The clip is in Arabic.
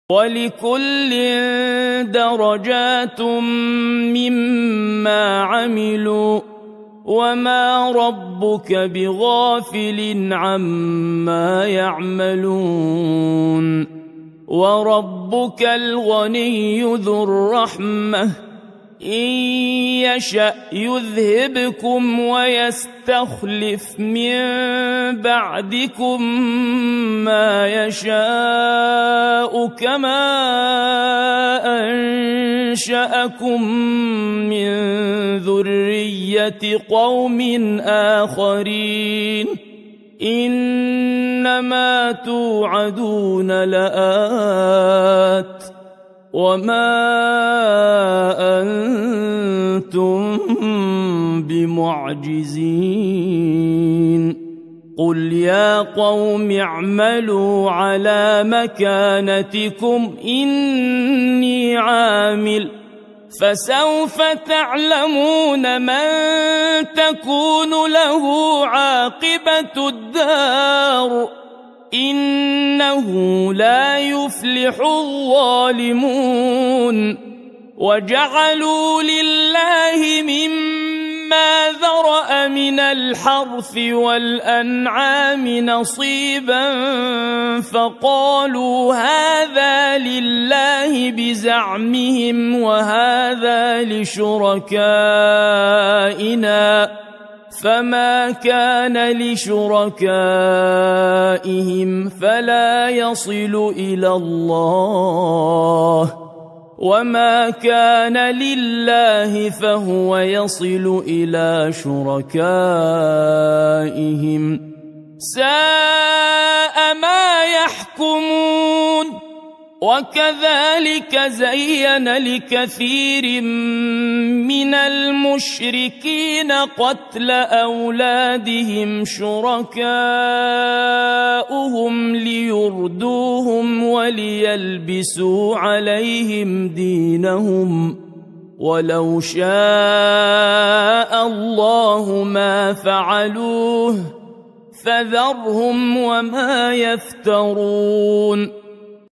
ولكل درجات مما عملوا وما ربك بغافل عما يعملون وربك الغني ذو الرحمة إن يشأ يذهبكم ويستخلف من بعدكم ما يشاء كما أنشأكم من ذرية قوم آخرين إنما توعدون لآت وما أنتم بمعجزين قل يا قوم اعملوا على مكانتكم إني عامل فسوف تعلمون من تكون له عاقبة الدار إنه لا يفلح الظالمون وجعلوا لله مما ذرأ من الحرث والأنعام نصيبا فقالوا هذا لله بزعمهم وهذا لشركائنا فما كان لشركائهم فلا يصل إلى الله وما كان لله فهو يصل إلى شركائهم ساء ما يحكمون وكذلك زين لكثير من المشركين قتل أولادهم شركاؤهم ليردوهم وليلبسوا عليهم دينهم ولو شاء الله ما فعلوه فذرهم وما يفترون